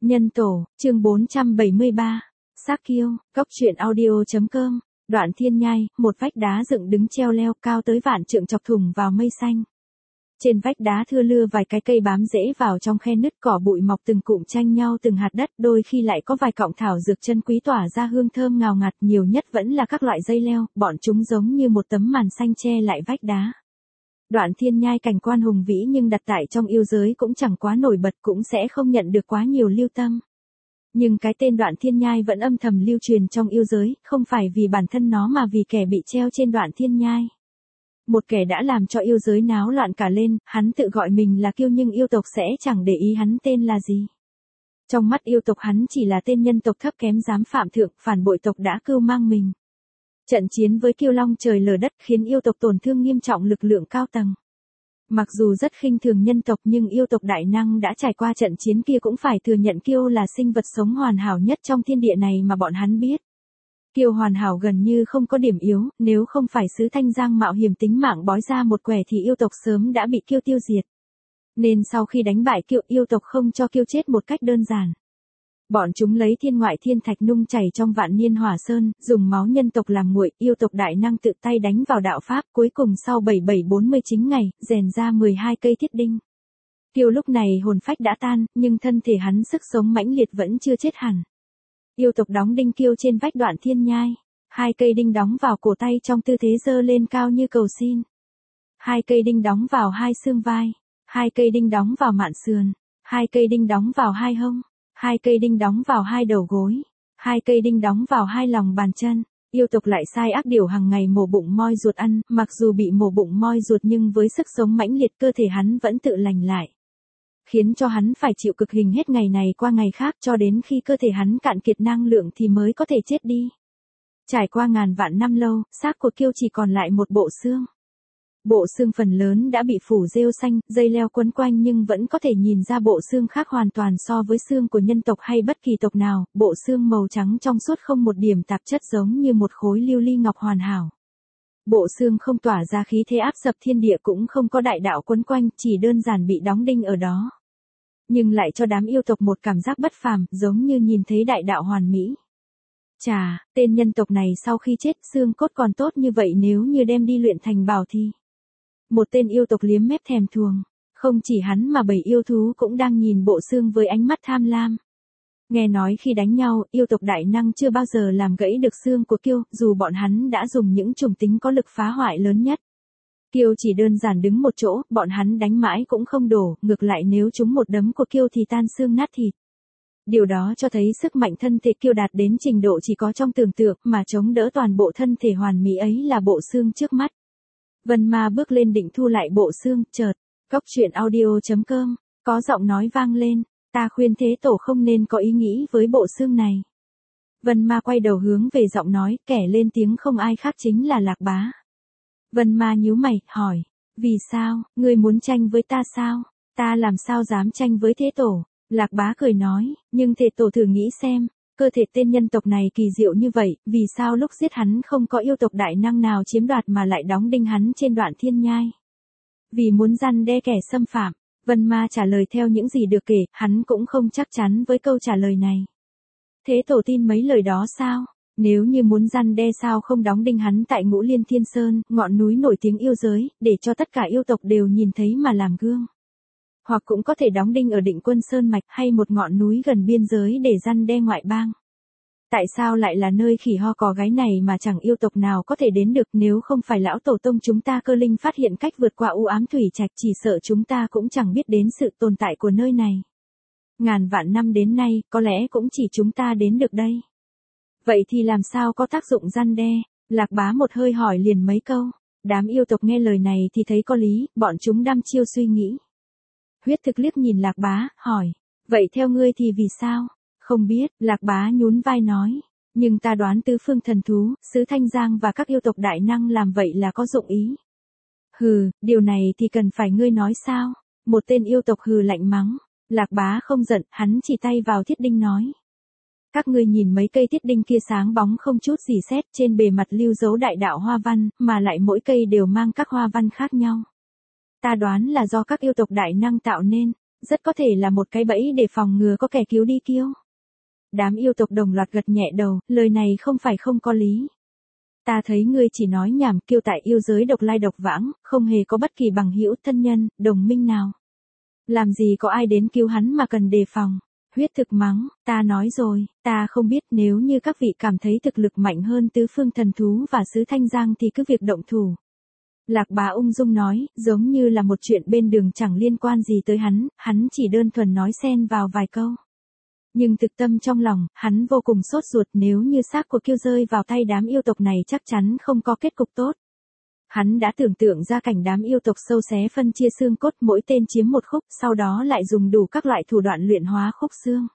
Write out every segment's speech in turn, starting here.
Nhân tổ, chương 473. Xác kiêu, góc truyện audio.com. Đoạn thiên nhai, một vách đá dựng đứng treo leo cao tới vạn trượng chọc thủng vào mây xanh. Trên vách đá thưa lưa vài cái cây bám rễ vào trong khe nứt, cỏ bụi mọc từng cụm tranh nhau từng hạt đất, đôi khi lại có vài cọng thảo dược chân quý tỏa ra hương thơm ngào ngạt, nhiều nhất vẫn là các loại dây leo, bọn chúng giống như một tấm màn xanh che lại vách đá. Đoạn thiên nhai cảnh quan hùng vĩ nhưng đặt tại trong yêu giới cũng chẳng quá nổi bật, cũng sẽ không nhận được quá nhiều lưu tâm. Nhưng cái tên đoạn thiên nhai vẫn âm thầm lưu truyền trong yêu giới, không phải vì bản thân nó mà vì kẻ bị treo trên đoạn thiên nhai. Một kẻ đã làm cho yêu giới náo loạn cả lên, hắn tự gọi mình là kiêu nhưng yêu tộc sẽ chẳng để ý hắn tên là gì. Trong mắt yêu tộc hắn chỉ là tên nhân tộc thấp kém dám phạm thượng, phản bội tộc đã cưu mang mình. Trận chiến với kiêu long trời lở đất khiến yêu tộc tổn thương nghiêm trọng lực lượng cao tầng. Mặc dù rất khinh thường nhân tộc nhưng yêu tộc đại năng đã trải qua trận chiến kia cũng phải thừa nhận kiêu là sinh vật sống hoàn hảo nhất trong thiên địa này mà bọn hắn biết. Kiêu hoàn hảo gần như không có điểm yếu, nếu không phải sứ Thanh Giang mạo hiểm tính mạng bói ra một quẻ thì yêu tộc sớm đã bị kiêu tiêu diệt. Nên sau khi đánh bại kiêu, yêu tộc không cho kiêu chết một cách đơn giản. Bọn chúng lấy thiên ngoại thiên thạch nung chảy trong vạn niên hỏa sơn, dùng máu nhân tộc làm nguội, yêu tộc đại năng tự tay đánh vào đạo pháp, cuối cùng sau 7749 ngày, rèn ra 12 cây thiết đinh. Kiêu lúc này hồn phách đã tan, nhưng thân thể hắn sức sống mãnh liệt vẫn chưa chết hẳn. Yêu tộc đóng đinh kiêu trên vách đoạn thiên nhai. 2 cây đinh đóng vào cổ tay trong tư thế giơ lên cao như cầu xin. 2 cây đinh đóng vào 2 xương vai. 2 cây đinh đóng vào mạn sườn. 2 cây đinh đóng vào 2 hông. 2 cây đinh đóng vào 2 đầu gối. 2 cây đinh đóng vào 2 lòng bàn chân. Yêu tộc lại sai ác điều hàng ngày mổ bụng moi ruột ăn, mặc dù bị mổ bụng moi ruột nhưng với sức sống mãnh liệt cơ thể hắn vẫn tự lành lại. Khiến cho hắn phải chịu cực hình hết ngày này qua ngày khác cho đến khi cơ thể hắn cạn kiệt năng lượng thì mới có thể chết đi. Trải qua ngàn vạn năm lâu, xác của kiêu chỉ còn lại một bộ xương. Bộ xương phần lớn đã bị phủ rêu xanh, dây leo quấn quanh nhưng vẫn có thể nhìn ra bộ xương khác hoàn toàn so với xương của nhân tộc hay bất kỳ tộc nào, bộ xương màu trắng trong suốt không một điểm tạp chất giống như một khối lưu ly ngọc hoàn hảo. Bộ xương không tỏa ra khí thế áp sập thiên địa cũng không có đại đạo quấn quanh, chỉ đơn giản bị đóng đinh ở đó. Nhưng lại cho đám yêu tộc một cảm giác bất phàm, giống như nhìn thấy đại đạo hoàn mỹ. Chà, tên nhân tộc này sau khi chết xương cốt còn tốt như vậy nếu như đem đi luyện thành bảo thì. Một tên yêu tộc liếm mép thèm thuồng, không chỉ hắn mà 7 yêu thú cũng đang nhìn bộ xương với ánh mắt tham lam. Nghe nói khi đánh nhau, yêu tộc đại năng chưa bao giờ làm gãy được xương của kiêu, dù bọn hắn đã dùng những chủng tính có lực phá hoại lớn nhất. Kiêu chỉ đơn giản đứng một chỗ, bọn hắn đánh mãi cũng không đổ, ngược lại nếu trúng một đấm của kiêu thì tan xương nát thịt. Điều đó cho thấy sức mạnh thân thể kiêu đạt đến trình độ chỉ có trong tưởng tượng, mà chống đỡ toàn bộ thân thể hoàn mỹ ấy là bộ xương trước mắt. Vân Ma bước lên định thu lại bộ xương, chợt, góc truyện audio.com, có giọng nói vang lên, ta khuyên Thế Tổ không nên có ý nghĩ với bộ xương này. Vân Ma quay đầu hướng về giọng nói, kẻ lên tiếng không ai khác chính là Lạc Bá. Vân Ma nhíu mày, hỏi, vì sao, ngươi muốn tranh với ta sao? Ta làm sao dám tranh với Thế Tổ? Lạc Bá cười nói, nhưng Thế Tổ thử nghĩ xem, cơ thể tên nhân tộc này kỳ diệu như vậy, vì sao lúc giết hắn không có yêu tộc đại năng nào chiếm đoạt mà lại đóng đinh hắn trên đoạn thiên nhai? Vì muốn răn đe kẻ xâm phạm. Vân Ma trả lời theo những gì được kể, hắn cũng không chắc chắn với câu trả lời này. Thế Tổ tin mấy lời đó sao? Nếu như muốn răn đe sao không đóng đinh hắn tại Ngũ Liên Thiên Sơn, ngọn núi nổi tiếng yêu giới, để cho tất cả yêu tộc đều nhìn thấy mà làm gương. Hoặc cũng có thể đóng đinh ở Định Quân Sơn Mạch hay một ngọn núi gần biên giới để răn đe ngoại bang. Tại sao lại là nơi khỉ ho cò gáy này mà chẳng yêu tộc nào có thể đến được, nếu không phải lão tổ tông chúng ta cơ linh phát hiện cách vượt qua u ám thủy trạch, chỉ sợ chúng ta cũng chẳng biết đến sự tồn tại của nơi này. Ngàn vạn năm đến nay, có lẽ cũng chỉ chúng ta đến được đây. Vậy thì làm sao có tác dụng răn đe? Lạc Bá một hơi hỏi liền mấy câu. Đám yêu tộc nghe lời này thì thấy có lý, bọn chúng đăm chiêu suy nghĩ. Huyết Thực liếc nhìn Lạc Bá, hỏi, vậy theo ngươi thì vì sao? Không biết, Lạc Bá nhún vai nói, nhưng ta đoán tứ phương thần thú, sứ Thanh Giang và các yêu tộc đại năng làm vậy là có dụng ý. Hừ, điều này thì cần phải ngươi nói sao? Một tên yêu tộc hừ lạnh mắng. Lạc Bá không giận, hắn chỉ tay vào thiết đinh nói. Các ngươi nhìn mấy cây thiết đinh kia sáng bóng không chút gì sét, trên bề mặt lưu dấu đại đạo hoa văn, mà lại mỗi cây đều mang các hoa văn khác nhau. Ta đoán là do các yêu tộc đại năng tạo nên. rất có thể là một cái bẫy để phòng ngừa có kẻ cứu đi Kiêu. Đám yêu tộc đồng loạt gật nhẹ đầu, lời này không phải không có lý. Ta thấy ngươi chỉ nói nhảm, Kiêu tại yêu giới độc lai độc vãng, không hề có bất kỳ bằng hữu thân nhân, đồng minh nào. Làm gì có ai đến cứu hắn mà cần đề phòng. Huyết thực mắng, ta nói rồi, ta không biết, nếu như các vị cảm thấy thực lực mạnh hơn tứ phương thần thú và sứ Thanh Giang thì cứ việc động thủ. Lạc Bá ung dung nói, giống như là một chuyện bên đường chẳng liên quan gì tới hắn chỉ đơn thuần nói xen vào vài câu. Nhưng thực tâm trong lòng, hắn vô cùng sốt ruột, nếu như xác của Kiêu rơi vào tay đám yêu tộc này chắc chắn không có kết cục tốt. Hắn đã tưởng tượng ra cảnh đám yêu tộc sâu xé phân chia xương cốt, mỗi tên chiếm một khúc, sau đó lại dùng đủ các loại thủ đoạn luyện hóa khúc xương.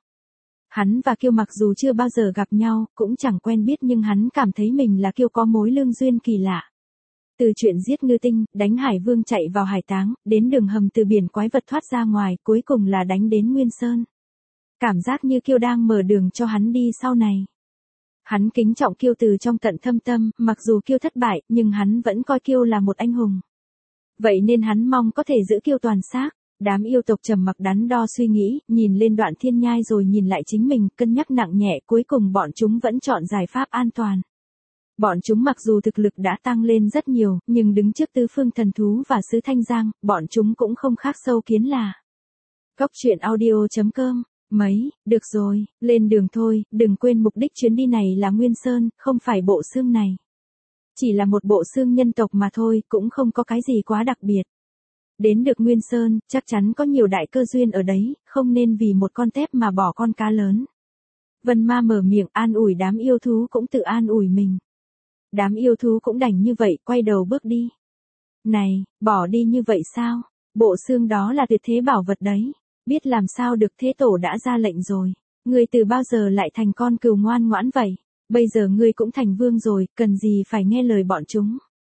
Hắn và Kiêu mặc dù chưa bao giờ gặp nhau, cũng chẳng quen biết, nhưng hắn cảm thấy mình là Kiêu có mối lương duyên kỳ lạ. Từ chuyện giết ngư tinh, đánh hải vương chạy vào hải táng, đến đường hầm từ biển quái vật thoát ra ngoài, cuối cùng là đánh đến Nguyên Sơn. Cảm giác như Kiêu đang mở đường cho hắn đi sau này. Hắn kính trọng Kiêu từ trong tận thâm tâm, mặc dù Kiêu thất bại, nhưng hắn vẫn coi Kiêu là một anh hùng. Vậy nên hắn mong có thể giữ Kiêu toàn xác. Đám yêu tộc trầm mặc đắn đo suy nghĩ, nhìn lên Đoạn Thiên Nhai rồi nhìn lại chính mình, cân nhắc nặng nhẹ, cuối cùng bọn chúng vẫn chọn giải pháp an toàn. Bọn chúng mặc dù thực lực đã tăng lên rất nhiều, nhưng đứng trước tứ phương thần thú và sứ Thanh Giang, bọn chúng cũng không khác sâu kiến là. Góc truyện audio.com. Được rồi, lên đường thôi, đừng quên mục đích chuyến đi này là Nguyên Sơn, không phải bộ xương này. Chỉ là một bộ xương nhân tộc mà thôi, cũng không có cái gì quá đặc biệt. Đến được Nguyên Sơn, chắc chắn có nhiều đại cơ duyên ở đấy, không nên vì một con tép mà bỏ con cá lớn. Vân Ma mở miệng an ủi đám yêu thú, cũng tự an ủi mình. Đám yêu thú cũng đành như vậy, quay đầu bước đi. Này, bỏ đi như vậy sao? Bộ xương đó là tuyệt thế bảo vật đấy. Biết làm sao được, thế tổ đã ra lệnh rồi. Ngươi từ bao giờ lại thành con cừu ngoan ngoãn vậy? Bây giờ ngươi cũng thành vương rồi, cần gì phải nghe lời bọn chúng.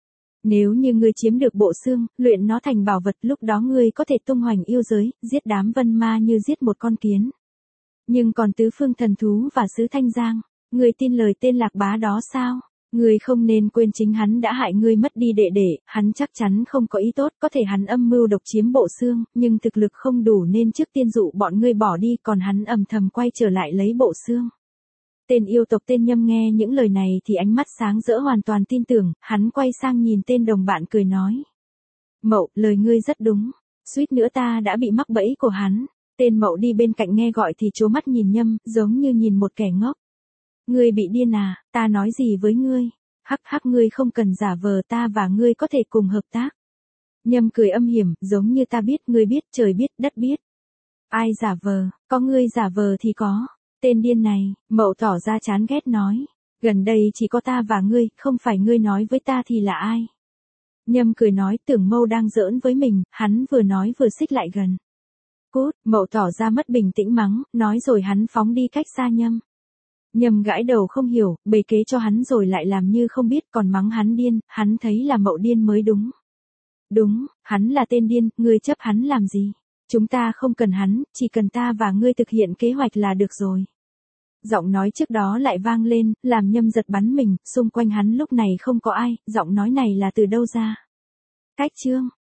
Nếu như ngươi chiếm được bộ xương, luyện nó thành bảo vật, lúc đó ngươi có thể tung hoành yêu giới, giết đám vân ma như giết một con kiến. Nhưng còn tứ phương thần thú và sứ Thanh Giang, ngươi tin lời tên Lạc Bá đó sao? Ngươi không nên quên chính hắn đã hại ngươi mất đi đệ đệ, hắn chắc chắn không có ý tốt, có thể hắn âm mưu độc chiếm bộ xương, nhưng thực lực không đủ nên trước tiên dụ bọn ngươi bỏ đi, còn hắn âm thầm quay trở lại lấy bộ xương. Tên yêu tộc tên Nhâm nghe những lời này thì ánh mắt sáng rỡ, hoàn toàn tin tưởng, hắn quay sang nhìn tên đồng bạn cười nói. Mậu, lời ngươi rất đúng, suýt nữa ta đã bị mắc bẫy của hắn. Tên Mậu đi bên cạnh nghe gọi thì trố mắt nhìn Nhâm, giống như nhìn một kẻ ngốc. Ngươi bị điên à, ta nói gì với ngươi? Hắc hắc, ngươi không cần giả vờ, ta và ngươi có thể cùng hợp tác. Nhâm cười âm hiểm, giống như ta biết, ngươi biết, trời biết, đất biết. Ai giả vờ, có ngươi giả vờ thì có. Tên điên này, Mậu tỏ ra chán ghét nói. Gần đây chỉ có ta và ngươi, không phải ngươi nói với ta thì là ai? Nhâm cười nói, tưởng Mậu đang giỡn với mình, hắn vừa nói vừa xích lại gần. Cút, Mậu tỏ ra mất bình tĩnh mắng, nói rồi hắn phóng đi cách xa Nhâm. Nhâm gãi đầu không hiểu, bày kế cho hắn rồi lại làm như không biết, còn mắng hắn điên, hắn thấy là Mậu điên mới đúng. Đúng, hắn là tên điên, ngươi chấp hắn làm gì? Chúng ta không cần hắn, chỉ cần ta và ngươi thực hiện kế hoạch là được rồi. Giọng nói trước đó lại vang lên, làm Nhâm giật bắn mình, xung quanh hắn lúc này không có ai, giọng nói này là từ đâu ra? Cách chương